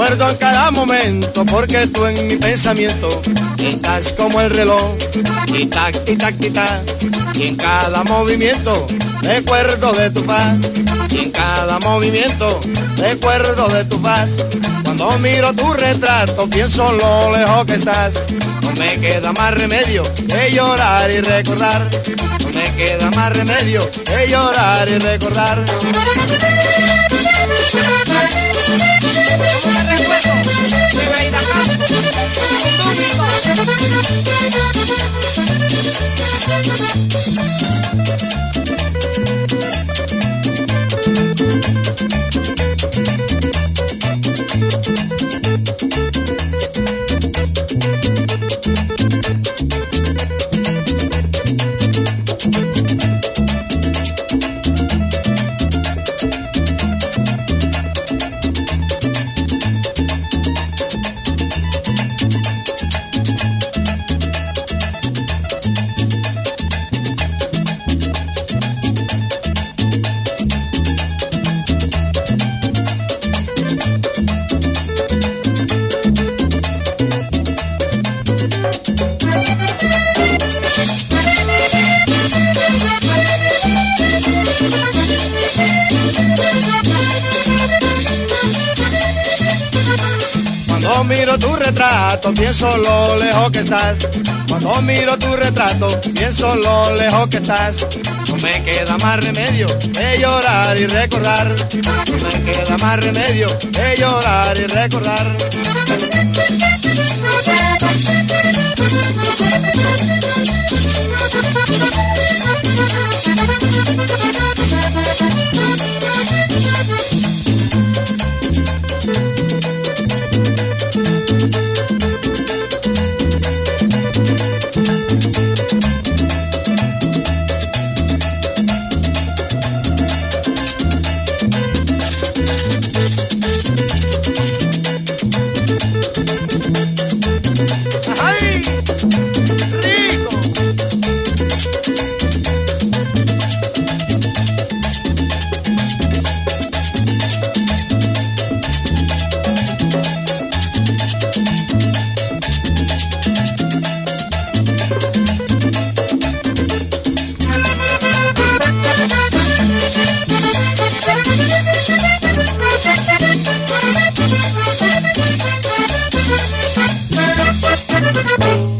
recuerdo en cada momento porque tú en mi pensamiento estás como el reloj, tic-tac, tic-tac, tic-tac, y en cada movimiento recuerdo de tu paz, y en cada movimiento recuerdo de tu paz. Cuando miro tu retrato pienso en lo lejos que estás, no me queda más remedio que llorar y recordar, no me queda más remedio que llorar y recordar. Cuando miro tu retrato pienso lo lejos que estás, cuando miro tu retrato pienso lo lejos que estás, no me queda más remedio que llorar y recordar, no me queda más remedio que llorar y recordar. Thank you.